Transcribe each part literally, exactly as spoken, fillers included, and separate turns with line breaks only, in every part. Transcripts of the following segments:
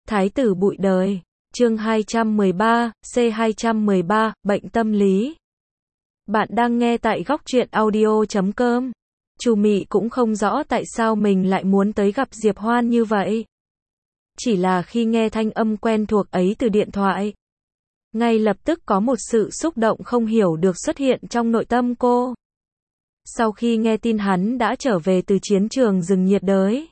Thái tử bụi đời. Chương hai trăm mười ba, C hai trăm mười ba, bệnh tâm lý. Bạn đang nghe tại góc truyện audio chấm com. Chu Mị cũng không rõ tại sao mình lại muốn tới gặp Diệp Hoan như vậy. Chỉ là khi nghe thanh âm quen thuộc ấy từ điện thoại, ngay lập tức có một sự xúc động không hiểu được xuất hiện trong nội tâm cô. Sau khi nghe tin hắn đã trở về từ chiến trường rừng nhiệt đới,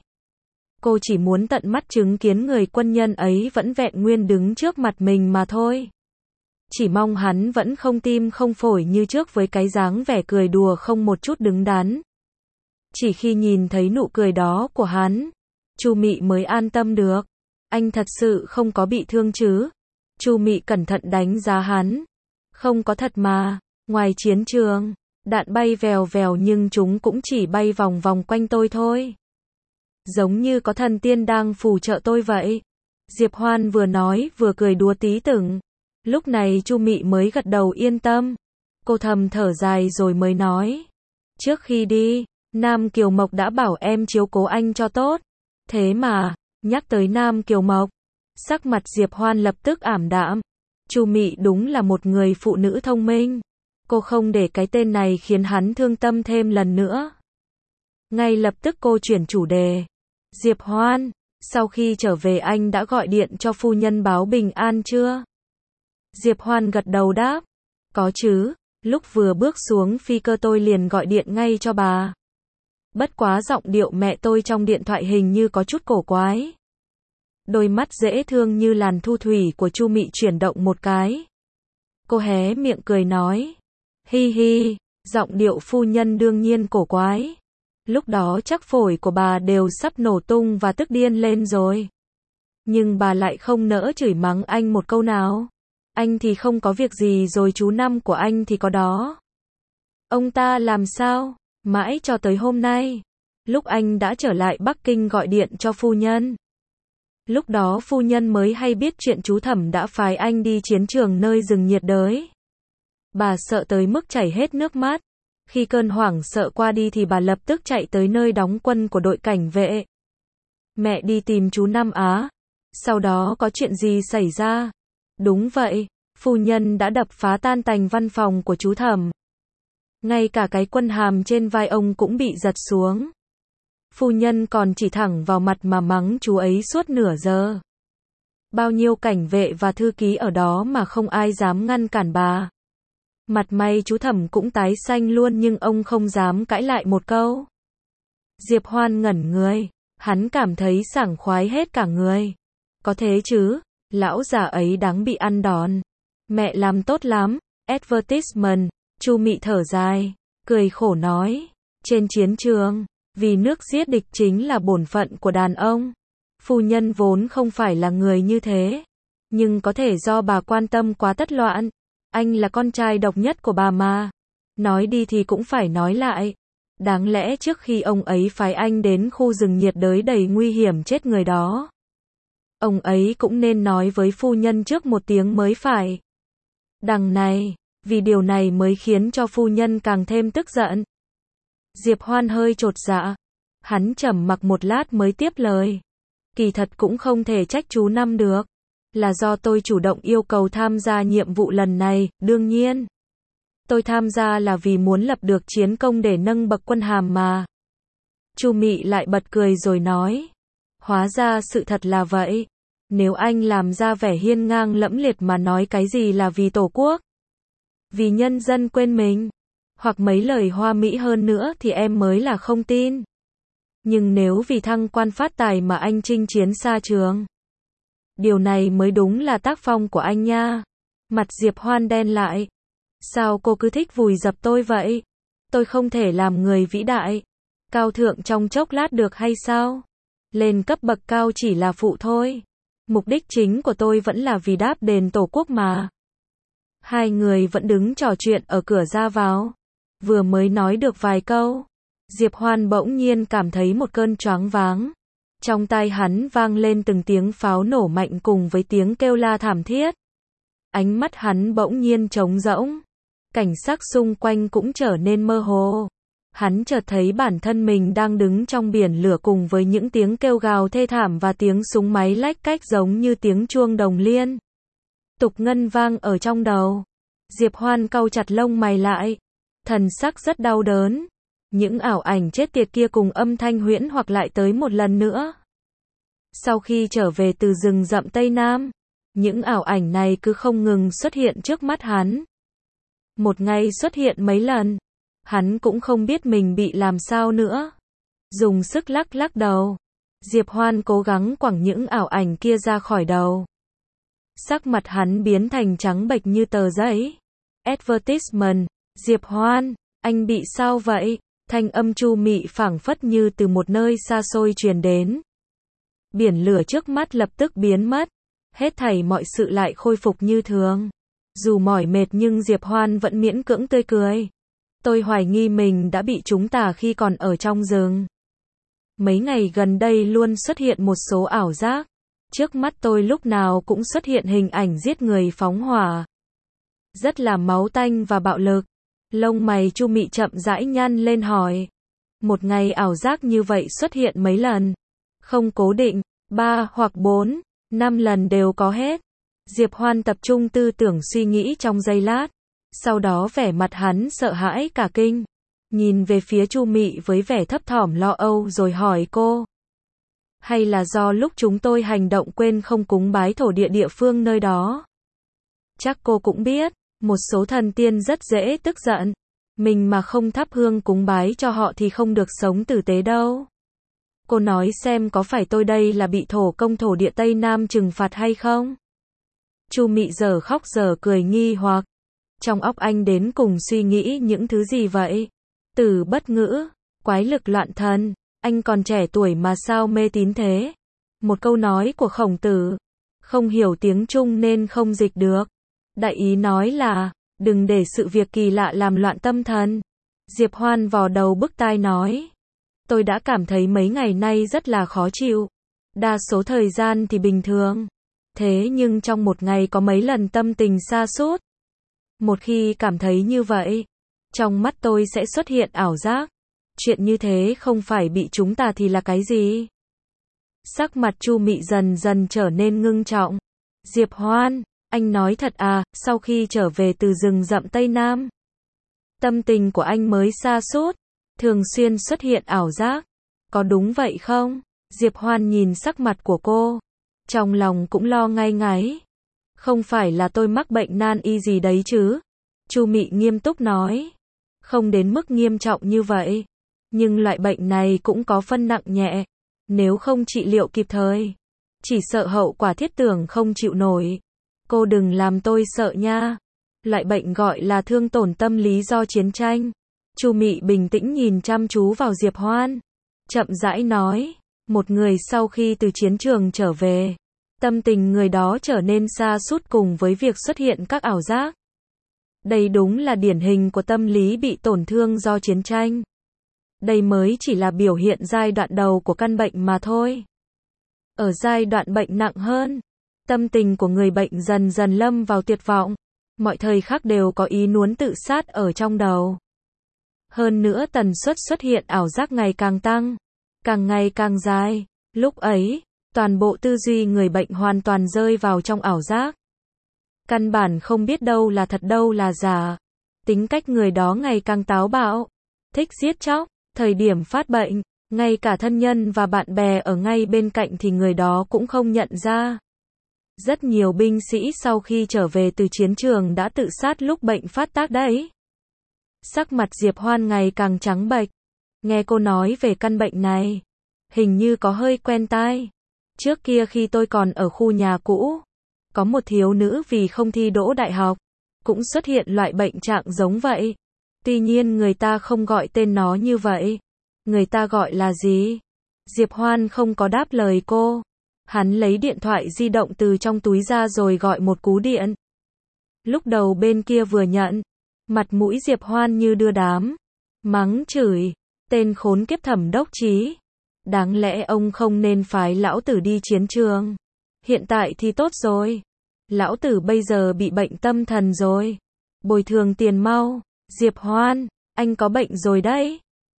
cô chỉ muốn tận mắt chứng kiến người quân nhân ấy vẫn vẹn nguyên đứng trước mặt mình mà thôi. Chỉ mong hắn vẫn không tim không phổi như trước với cái dáng vẻ cười đùa không một chút đứng đắn. Chỉ khi nhìn thấy nụ cười đó của hắn, Chu Mị mới an tâm được. Anh thật sự không có bị thương chứ? Chu Mị cẩn thận đánh giá hắn. Không có thật mà, ngoài chiến trường, đạn bay vèo vèo nhưng chúng cũng chỉ bay vòng vòng quanh tôi thôi. Giống như có thần tiên đang phù trợ tôi vậy. Diệp Hoan vừa nói vừa cười đùa tí từng. Lúc này Chu Mị mới gật đầu yên tâm. Cô thầm thở dài rồi mới nói. Trước khi đi, Nam Kiều Mộc đã bảo em chiếu cố anh cho tốt. Thế mà, nhắc tới Nam Kiều Mộc, sắc mặt Diệp Hoan lập tức ảm đạm. Chu Mị đúng là một người phụ nữ thông minh. Cô không để cái tên này khiến hắn thương tâm thêm lần nữa. Ngay lập tức cô chuyển chủ đề. Diệp Hoan, sau khi trở về anh đã gọi điện cho phu nhân báo bình an chưa? Diệp Hoan gật đầu đáp. Có chứ, lúc vừa bước xuống phi cơ tôi liền gọi điện ngay cho bà. Bất quá giọng điệu mẹ tôi trong điện thoại hình như có chút cổ quái. Đôi mắt dễ thương như làn thu thủy của Chu Mị chuyển động một cái. Cô hé miệng cười nói. Hi hi, giọng điệu phu nhân đương nhiên cổ quái. Lúc đó chắc phổi của bà đều sắp nổ tung và tức điên lên rồi. Nhưng bà lại không nỡ chửi mắng anh một câu nào. Anh thì không có việc gì rồi chú Năm của anh thì có đó. Ông ta làm sao? Mãi cho tới hôm nay. Lúc anh đã trở lại Bắc Kinh gọi điện cho phu nhân. Lúc đó phu nhân mới hay biết chuyện chú Thẩm đã phái anh đi chiến trường nơi rừng nhiệt đới. Bà sợ tới mức chảy hết nước mắt. Khi cơn hoảng sợ qua đi thì bà lập tức chạy tới nơi đóng quân của đội cảnh vệ. Mẹ đi tìm chú Năm Á. Sau đó có chuyện gì xảy ra? Đúng vậy, phu nhân đã đập phá tan tành văn phòng của chú Thẩm. Ngay cả cái quân hàm trên vai ông cũng bị giật xuống. Phu nhân còn chỉ thẳng vào mặt mà mắng chú ấy suốt nửa giờ. Bao nhiêu cảnh vệ và thư ký ở đó mà không ai dám ngăn cản bà. Mặt may chú Thẩm cũng tái xanh luôn nhưng ông không dám cãi lại một câu. Diệp Hoan ngẩn người, hắn cảm thấy sảng khoái hết cả người. Có thế chứ, lão già ấy đáng bị ăn đòn. Mẹ làm tốt lắm, advertisement. Chu Mị thở dài, cười khổ nói. Trên chiến trường, vì nước giết địch chính là bổn phận của đàn ông. Phu nhân vốn không phải là người như thế. Nhưng có thể do bà quan tâm quá tất loạn. Anh là con trai độc nhất của bà mà. Nói đi thì cũng phải nói lại. Đáng lẽ trước khi ông ấy phái anh đến khu rừng nhiệt đới đầy nguy hiểm chết người đó, ông ấy cũng nên nói với phu nhân trước một tiếng mới phải. Đằng này, vì điều này mới khiến cho phu nhân càng thêm tức giận. Diệp Hoan hơi chột dạ. Hắn trầm mặc một lát mới tiếp lời. Kỳ thật cũng không thể trách chú Năm được. Là do tôi chủ động yêu cầu tham gia nhiệm vụ lần này, đương nhiên. Tôi tham gia là vì muốn lập được chiến công để nâng bậc quân hàm mà. Chu Mị lại bật cười rồi nói. Hóa ra sự thật là vậy. Nếu anh làm ra vẻ hiên ngang lẫm liệt mà nói cái gì là vì tổ quốc, vì nhân dân quên mình, hoặc mấy lời hoa mỹ hơn nữa thì em mới là không tin. Nhưng nếu vì thăng quan phát tài mà anh chinh chiến xa trường, điều này mới đúng là tác phong của anh nha. Mặt Diệp Hoan đen lại. Sao cô cứ thích vùi dập tôi vậy? Tôi không thể làm người vĩ đại, cao thượng trong chốc lát được hay sao? Lên cấp bậc cao chỉ là phụ thôi. Mục đích chính của tôi vẫn là vì đáp đền tổ quốc mà. Hai người vẫn đứng trò chuyện ở cửa ra vào. Vừa mới nói được vài câu, Diệp Hoan bỗng nhiên cảm thấy một cơn choáng váng. Trong tai hắn vang lên từng tiếng pháo nổ mạnh cùng với tiếng kêu la thảm thiết. Ánh mắt hắn bỗng nhiên trống rỗng. Cảnh sắc xung quanh cũng trở nên mơ hồ. hắn chợt thấy bản thân mình đang đứng trong biển lửa cùng với những tiếng kêu gào thê thảm và tiếng súng máy lách cách giống như tiếng chuông đồng liên tục ngân vang ở trong đầu. Diệp Hoan cau chặt lông mày lại, thần sắc rất đau đớn. Những ảo ảnh chết tiệt kia cùng âm thanh huyễn hoặc lại tới một lần nữa. Sau khi trở về từ rừng rậm Tây Nam, những ảo ảnh này cứ không ngừng xuất hiện trước mắt hắn. Một ngày xuất hiện mấy lần, hắn cũng không biết mình bị làm sao nữa. Dùng sức lắc lắc đầu, Diệp Hoan cố gắng quẳng những ảo ảnh kia ra khỏi đầu. Sắc mặt hắn biến thành trắng bệch như tờ giấy. Advertisement, Diệp Hoan, anh bị sao vậy? Thanh âm Chu Mị phảng phất như từ một nơi xa xôi truyền đến. Biển lửa trước mắt lập tức biến mất, hết thảy mọi sự lại khôi phục như thường. Dù mỏi mệt nhưng Diệp Hoan vẫn miễn cưỡng tươi cười. Tôi hoài nghi mình đã bị trúng tà khi còn ở trong rừng. Mấy ngày gần đây luôn xuất hiện một số ảo giác. Trước mắt tôi lúc nào cũng xuất hiện hình ảnh giết người phóng hỏa. Rất là máu tanh và bạo lực. Lông mày Chu Mị chậm rãi nhăn lên hỏi. Một ngày ảo giác như vậy xuất hiện mấy lần? Không cố định, ba hoặc bốn, năm lần đều có hết. Diệp Hoan tập trung tư tưởng suy nghĩ trong giây lát. Sau đó vẻ mặt hắn sợ hãi cả kinh. Nhìn về phía Chu Mị với vẻ thấp thỏm lo âu rồi hỏi cô. Hay là do lúc chúng tôi hành động quên không cúng bái thổ địa địa phương nơi đó? Chắc cô cũng biết, một số thần tiên rất dễ tức giận. Mình mà không thắp hương cúng bái cho họ thì không được sống tử tế đâu. Cô nói xem có phải tôi đây là bị thổ công thổ địa Tây Nam trừng phạt hay không? Chu Mị giờ khóc giờ cười nghi hoặc. Trong óc anh đến cùng suy nghĩ những thứ gì vậy? Từ bất ngữ, quái lực loạn thần, anh còn trẻ tuổi mà sao mê tín thế? Một câu nói của Khổng Tử, không hiểu tiếng Trung nên không dịch được. Đại ý nói là, đừng để sự việc kỳ lạ làm loạn tâm thần. Diệp Hoan vò đầu bứt tai nói. Tôi đã cảm thấy mấy ngày nay rất là khó chịu. Đa số thời gian thì bình thường. Thế nhưng trong một ngày có mấy lần tâm tình sa sút. Một khi cảm thấy như vậy, trong mắt tôi sẽ xuất hiện ảo giác. Chuyện như thế không phải bị chúng ta thì là cái gì? Sắc mặt Chu Mị dần dần trở nên ngưng trọng. Diệp Hoan, anh nói thật à, sau khi trở về từ rừng rậm Tây Nam, tâm tình của anh mới sa sút, thường xuyên xuất hiện ảo giác. Có đúng vậy không? Diệp Hoan nhìn sắc mặt của cô, trong lòng cũng lo ngay ngáy. Không phải là tôi mắc bệnh nan y gì đấy chứ? Chu Mị nghiêm túc nói. Không đến mức nghiêm trọng như vậy. Nhưng loại bệnh này cũng có phân nặng nhẹ. Nếu không trị liệu kịp thời, chỉ sợ hậu quả thiết tưởng không chịu nổi. Cô đừng làm tôi sợ nha. Loại bệnh gọi là thương tổn tâm lý do chiến tranh. Chu Mị bình tĩnh nhìn chăm chú vào Diệp Hoan. Chậm rãi nói. Một người sau khi từ chiến trường trở về, tâm tình người đó trở nên sa sút cùng với việc xuất hiện các ảo giác. Đây đúng là điển hình của tâm lý bị tổn thương do chiến tranh. Đây mới chỉ là biểu hiện giai đoạn đầu của căn bệnh mà thôi. Ở giai đoạn bệnh nặng hơn, tâm tình của người bệnh dần dần lâm vào tuyệt vọng. Mọi thời khắc đều có ý muốn tự sát ở trong đầu. Hơn nữa tần suất xuất hiện ảo giác ngày càng tăng, càng ngày càng dài. Lúc ấy, toàn bộ tư duy người bệnh hoàn toàn rơi vào trong ảo giác. Căn bản không biết đâu là thật đâu là giả. Tính cách người đó ngày càng táo bạo, thích giết chóc. Thời điểm phát bệnh, ngay cả thân nhân và bạn bè ở ngay bên cạnh thì người đó cũng không nhận ra. Rất nhiều binh sĩ sau khi trở về từ chiến trường đã tự sát lúc bệnh phát tác đấy. Sắc mặt Diệp Hoan ngày càng trắng bệch. Nghe cô nói về căn bệnh này, hình như có hơi quen tai. Trước kia khi tôi còn ở khu nhà cũ, có một thiếu nữ vì không thi đỗ đại học, cũng xuất hiện loại bệnh trạng giống vậy. Tuy nhiên người ta không gọi tên nó như vậy. Người ta gọi là gì? Diệp Hoan không có đáp lời cô. Hắn lấy điện thoại di động từ trong túi ra rồi gọi một cú điện. Lúc đầu bên kia vừa nhận, mặt mũi Diệp Hoan như đưa đám. Mắng chửi, tên khốn kiếp Thẩm Đốc Chí. Đáng lẽ ông không nên phái lão tử đi chiến trường. Hiện tại thì tốt rồi. Lão tử bây giờ bị bệnh tâm thần rồi. Bồi thường tiền mau. Diệp Hoan, anh có bệnh rồi đấy.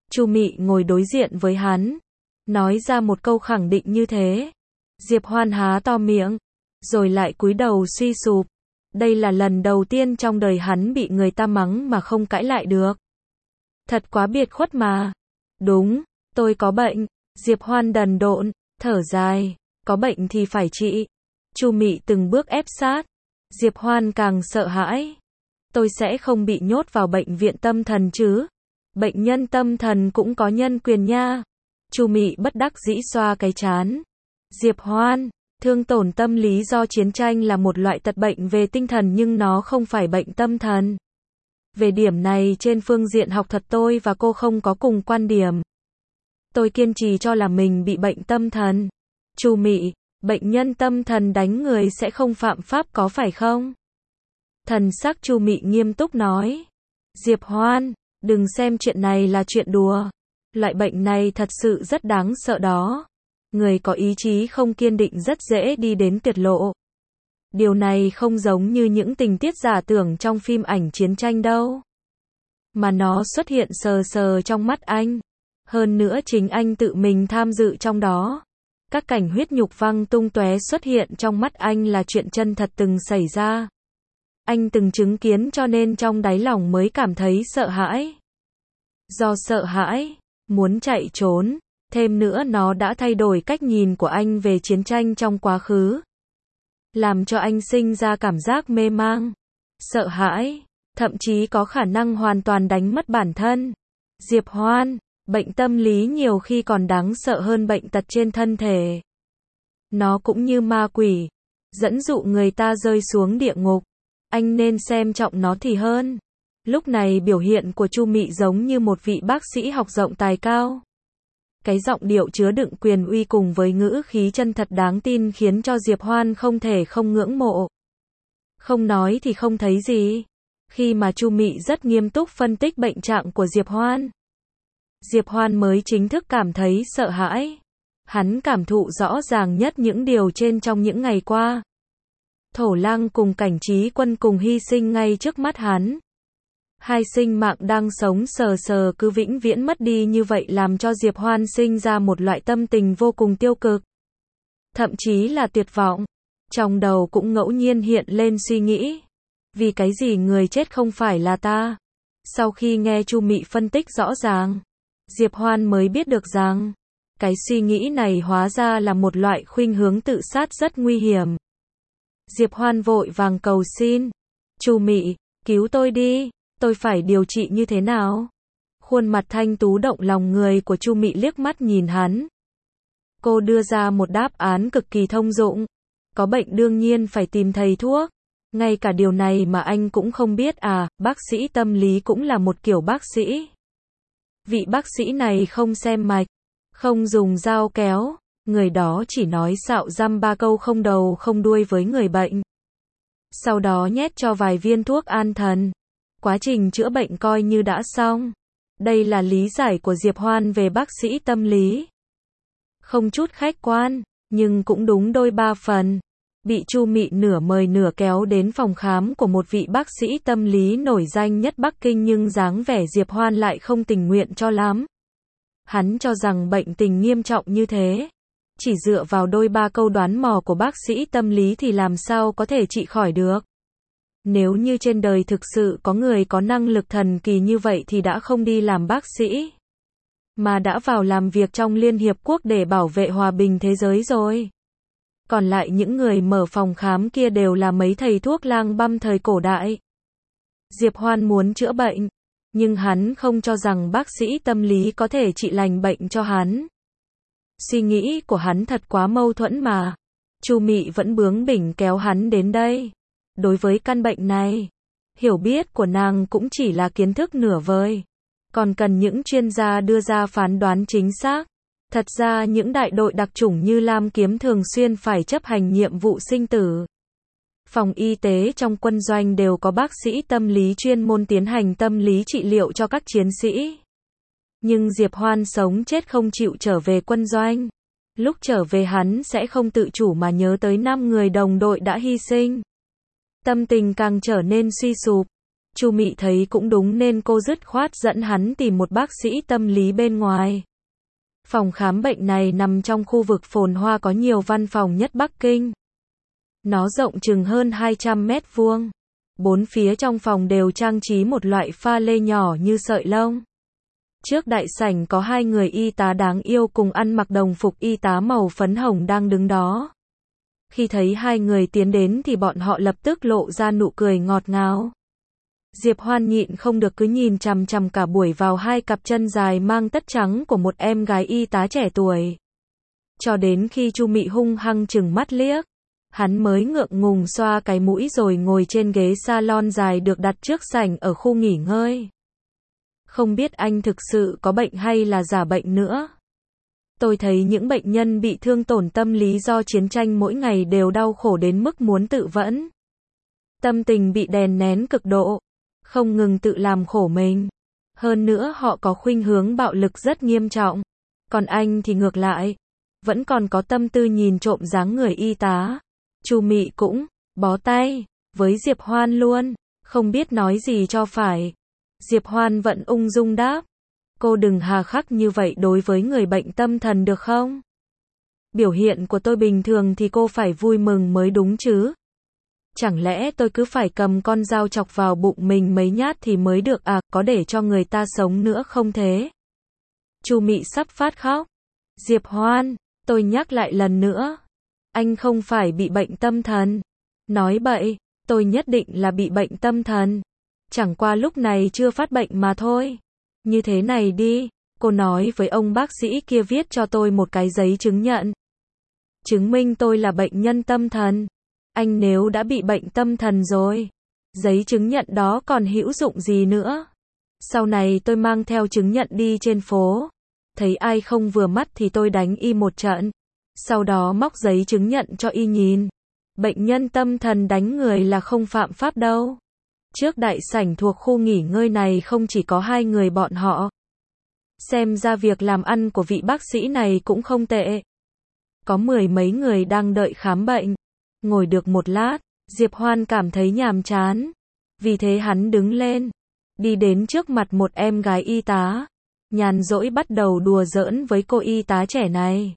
Chu Mị ngồi đối diện với hắn, nói ra một câu khẳng định như thế. Diệp Hoan há to miệng, rồi lại cúi đầu suy sụp. Đây là lần đầu tiên trong đời hắn bị người ta mắng mà không cãi lại được. Thật quá biệt khuất mà. Đúng, tôi có bệnh. Diệp Hoan đần độn, thở dài, có bệnh thì phải trị. Chu Mị từng bước ép sát. Diệp Hoan càng sợ hãi. Tôi sẽ không bị nhốt vào bệnh viện tâm thần chứ? Bệnh nhân tâm thần cũng có nhân quyền nha. Chu Mị bất đắc dĩ xoa cái trán. Diệp Hoan, thương tổn tâm lý do chiến tranh là một loại tật bệnh về tinh thần nhưng nó không phải bệnh tâm thần. Về điểm này trên phương diện học thuật tôi và cô không có cùng quan điểm. Tôi kiên trì cho là mình bị bệnh tâm thần. Chu Mị, bệnh nhân tâm thần đánh người sẽ không phạm pháp có phải không? Thần sắc Chu Mị nghiêm túc nói. Diệp Hoan, đừng xem chuyện này là chuyện đùa. Loại bệnh này thật sự rất đáng sợ đó. Người có ý chí không kiên định rất dễ đi đến tuyệt lộ. Điều này không giống như những tình tiết giả tưởng trong phim ảnh chiến tranh đâu. Mà nó xuất hiện sờ sờ trong mắt anh. Hơn nữa chính anh tự mình tham dự trong đó. Các cảnh huyết nhục văng tung tóe xuất hiện trong mắt anh là chuyện chân thật từng xảy ra. Anh từng chứng kiến cho nên trong đáy lòng mới cảm thấy sợ hãi. Do sợ hãi, muốn chạy trốn, thêm nữa nó đã thay đổi cách nhìn của anh về chiến tranh trong quá khứ. Làm cho anh sinh ra cảm giác mê mang, sợ hãi, thậm chí có khả năng hoàn toàn đánh mất bản thân. Diệp Hoan, bệnh tâm lý nhiều khi còn đáng sợ hơn bệnh tật trên thân thể. Nó cũng như ma quỷ, dẫn dụ người ta rơi xuống địa ngục. Anh nên xem trọng nó thì hơn. Lúc này biểu hiện của Chu Mị giống như một vị bác sĩ học rộng tài cao. Cái giọng điệu chứa đựng quyền uy cùng với ngữ khí chân thật đáng tin khiến cho Diệp Hoan không thể không ngưỡng mộ. Không nói thì không thấy gì. Khi mà Chu Mị rất nghiêm túc phân tích bệnh trạng của Diệp Hoan, Diệp Hoan mới chính thức cảm thấy sợ hãi. Hắn cảm thụ rõ ràng nhất những điều trên trong những ngày qua. Thổ Lăng cùng Cảnh Trí Quân cùng hy sinh ngay trước mắt hắn. Hai sinh mạng đang sống sờ sờ cứ vĩnh viễn mất đi như vậy làm cho Diệp Hoan sinh ra một loại tâm tình vô cùng tiêu cực. Thậm chí là tuyệt vọng. Trong đầu cũng ngẫu nhiên hiện lên suy nghĩ. Vì cái gì người chết không phải là ta? Sau khi nghe Chu Mị phân tích rõ ràng, Diệp Hoan mới biết được rằng, cái suy nghĩ này hóa ra là một loại khuynh hướng tự sát rất nguy hiểm. Diệp Hoan vội vàng cầu xin. Chu Mị, cứu tôi đi, tôi phải điều trị như thế nào? Khuôn mặt thanh tú động lòng người của Chu Mị liếc mắt nhìn hắn. Cô đưa ra một đáp án cực kỳ thông dụng. Có bệnh đương nhiên phải tìm thầy thuốc. Ngay cả điều này mà anh cũng không biết à, bác sĩ tâm lý cũng là một kiểu bác sĩ. Vị bác sĩ này không xem mạch, không dùng dao kéo, người đó chỉ nói xạo răm ba câu không đầu không đuôi với người bệnh. Sau đó nhét cho vài viên thuốc an thần. Quá trình chữa bệnh coi như đã xong. Đây là lý giải của Diệp Hoan về bác sĩ tâm lý. Không chút khách quan, nhưng cũng đúng đôi ba phần. Bị Chu Mị nửa mời nửa kéo đến phòng khám của một vị bác sĩ tâm lý nổi danh nhất Bắc Kinh nhưng dáng vẻ Diệp Hoan lại không tình nguyện cho lắm. Hắn cho rằng bệnh tình nghiêm trọng như thế, chỉ dựa vào đôi ba câu đoán mò của bác sĩ tâm lý thì làm sao có thể trị khỏi được. Nếu như trên đời thực sự có người có năng lực thần kỳ như vậy thì đã không đi làm bác sĩ, mà đã vào làm việc trong Liên Hiệp Quốc để bảo vệ hòa bình thế giới rồi. Còn lại những người mở phòng khám kia đều là mấy thầy thuốc lang băm thời cổ đại. Diệp Hoan muốn chữa bệnh, nhưng hắn không cho rằng bác sĩ tâm lý có thể trị lành bệnh cho hắn. Suy nghĩ của hắn thật quá mâu thuẫn mà. Chu Mị vẫn bướng bỉnh kéo hắn đến đây. Đối với căn bệnh này, hiểu biết của nàng cũng chỉ là kiến thức nửa vời. Còn cần những chuyên gia đưa ra phán đoán chính xác. Thật ra những đại đội đặc chủng như Lam Kiếm thường xuyên phải chấp hành nhiệm vụ sinh tử. Phòng y tế trong quân doanh đều có bác sĩ tâm lý chuyên môn tiến hành tâm lý trị liệu cho các chiến sĩ. Nhưng Diệp Hoan sống chết không chịu trở về quân doanh. Lúc trở về hắn sẽ không tự chủ mà nhớ tới năm người đồng đội đã hy sinh. Tâm tình càng trở nên suy sụp. Chu Mị thấy cũng đúng nên cô dứt khoát dẫn hắn tìm một bác sĩ tâm lý bên ngoài. Phòng khám bệnh này nằm trong khu vực phồn hoa có nhiều văn phòng nhất Bắc Kinh. Nó rộng chừng hơn hai trăm mét vuông. Bốn phía trong phòng đều trang trí một loại pha lê nhỏ như sợi lông. Trước đại sảnh có hai người y tá đáng yêu cùng ăn mặc đồng phục y tá màu phấn hồng đang đứng đó. Khi thấy hai người tiến đến thì bọn họ lập tức lộ ra nụ cười ngọt ngào. Diệp Hoan nhịn không được cứ nhìn chằm chằm cả buổi vào hai cặp chân dài mang tất trắng của một em gái y tá trẻ tuổi. Cho đến khi Chu Mị hung hăng chừng mắt liếc, hắn mới ngượng ngùng xoa cái mũi rồi ngồi trên ghế salon dài được đặt trước sảnh ở khu nghỉ ngơi. Không biết anh thực sự có bệnh hay là giả bệnh nữa. Tôi thấy những bệnh nhân bị thương tổn tâm lý do chiến tranh mỗi ngày đều đau khổ đến mức muốn tự vẫn. Tâm tình bị đè nén cực độ, không ngừng tự làm khổ mình. Hơn nữa họ có khuynh hướng bạo lực rất nghiêm trọng. Còn anh thì ngược lại, vẫn còn có tâm tư nhìn trộm dáng người y tá. Chu Mị cũng bó tay với Diệp Hoan luôn, không biết nói gì cho phải. Diệp Hoan vẫn ung dung đáp, cô đừng hà khắc như vậy đối với người bệnh tâm thần được không? Biểu hiện của tôi bình thường thì cô phải vui mừng mới đúng chứ. Chẳng lẽ tôi cứ phải cầm con dao chọc vào bụng mình mấy nhát thì mới được à, có để cho người ta sống nữa không thế? Chu Mị sắp phát khóc. Diệp Hoan, tôi nhắc lại lần nữa. Anh không phải bị bệnh tâm thần. Nói bậy, tôi nhất định là bị bệnh tâm thần. Chẳng qua lúc này chưa phát bệnh mà thôi. Như thế này đi, cô nói với ông bác sĩ kia viết cho tôi một cái giấy chứng nhận. Chứng minh tôi là bệnh nhân tâm thần. Anh nếu đã bị bệnh tâm thần rồi, giấy chứng nhận đó còn hữu dụng gì nữa? Sau này tôi mang theo chứng nhận đi trên phố, thấy ai không vừa mắt thì tôi đánh y một trận. Sau đó móc giấy chứng nhận cho y nhìn. Bệnh nhân tâm thần đánh người là không phạm pháp đâu. Trước đại sảnh thuộc khu nghỉ ngơi này không chỉ có hai người bọn họ. Xem ra việc làm ăn của vị bác sĩ này cũng không tệ. Có mười mấy người đang đợi khám bệnh. Ngồi được một lát, Diệp Hoan cảm thấy nhàm chán. Vì thế hắn đứng lên, đi đến trước mặt một em gái y tá. Nhàn rỗi bắt đầu đùa giỡn với cô y tá trẻ này.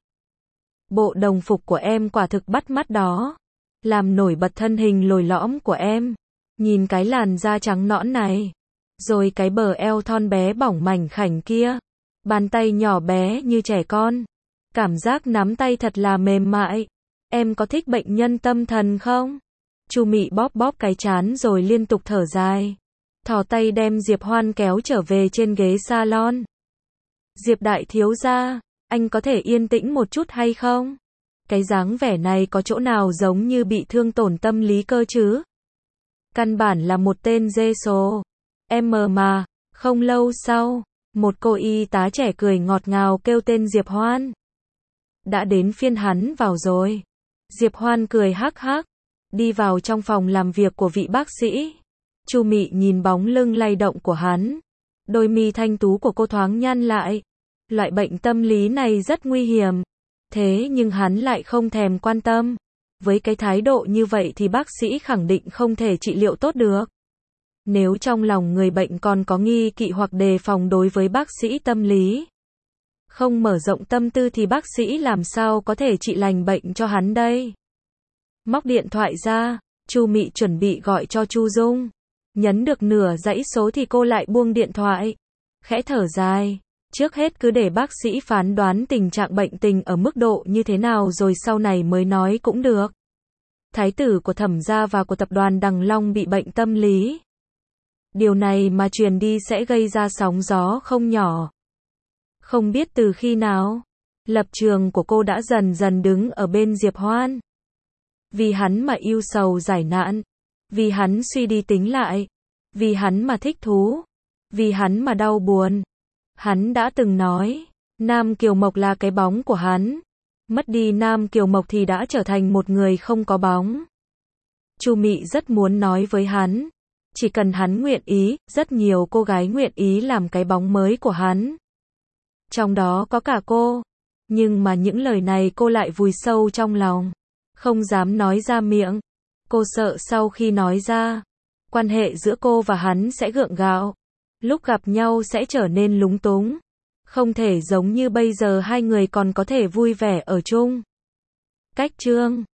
Bộ đồng phục của em quả thực bắt mắt đó. Làm nổi bật thân hình lồi lõm của em. Nhìn cái làn da trắng nõn này. Rồi cái bờ eo thon bé bỏng mảnh khảnh kia. Bàn tay nhỏ bé như trẻ con. Cảm giác nắm tay thật là mềm mại. Em có thích bệnh nhân tâm thần không? Chu Mị bóp bóp cái trán rồi liên tục thở dài. Thò tay đem Diệp Hoan kéo trở về trên ghế salon. Diệp đại thiếu gia, anh có thể yên tĩnh một chút hay không? Cái dáng vẻ này có chỗ nào giống như bị thương tổn tâm lý cơ chứ? Căn bản là một tên dê số. Em mờ mà. Không lâu sau, một cô y tá trẻ cười ngọt ngào kêu tên Diệp Hoan. Đã đến phiên hắn vào rồi. Diệp Hoan cười hắc hắc, đi vào trong phòng làm việc của vị bác sĩ. Chu Mị nhìn bóng lưng lay động của hắn, đôi mi thanh tú của cô thoáng nhăn lại. Loại bệnh tâm lý này rất nguy hiểm, thế nhưng hắn lại không thèm quan tâm. Với cái thái độ như vậy thì bác sĩ khẳng định không thể trị liệu tốt được. Nếu trong lòng người bệnh còn có nghi kỵ hoặc đề phòng đối với bác sĩ tâm lý, không mở rộng tâm tư thì bác sĩ làm sao có thể trị lành bệnh cho hắn đây. Móc điện thoại ra, Chu Mị chuẩn bị gọi cho Chu Dung. Nhấn được nửa dãy số thì cô lại buông điện thoại. Khẽ thở dài, trước hết cứ để bác sĩ phán đoán tình trạng bệnh tình ở mức độ như thế nào rồi sau này mới nói cũng được. Thái tử của Thẩm gia và của tập đoàn Đằng Long bị bệnh tâm lý. Điều này mà truyền đi sẽ gây ra sóng gió không nhỏ. Không biết từ khi nào, lập trường của cô đã dần dần đứng ở bên Diệp Hoan. Vì hắn mà ưu sầu giải nạn, vì hắn suy đi tính lại, vì hắn mà thích thú, vì hắn mà đau buồn. Hắn đã từng nói, Nam Kiều Mộc là cái bóng của hắn. Mất đi Nam Kiều Mộc thì đã trở thành một người không có bóng. Chu Mị rất muốn nói với hắn, chỉ cần hắn nguyện ý, rất nhiều cô gái nguyện ý làm cái bóng mới của hắn. Trong đó có cả cô. Nhưng mà những lời này cô lại vùi sâu trong lòng, không dám nói ra miệng. Cô sợ sau khi nói ra, Quan hệ giữa cô và hắn sẽ gượng gạo. Lúc gặp nhau sẽ trở nên lúng túng. Không thể giống như bây giờ hai người còn có thể vui vẻ ở chung. Cách chương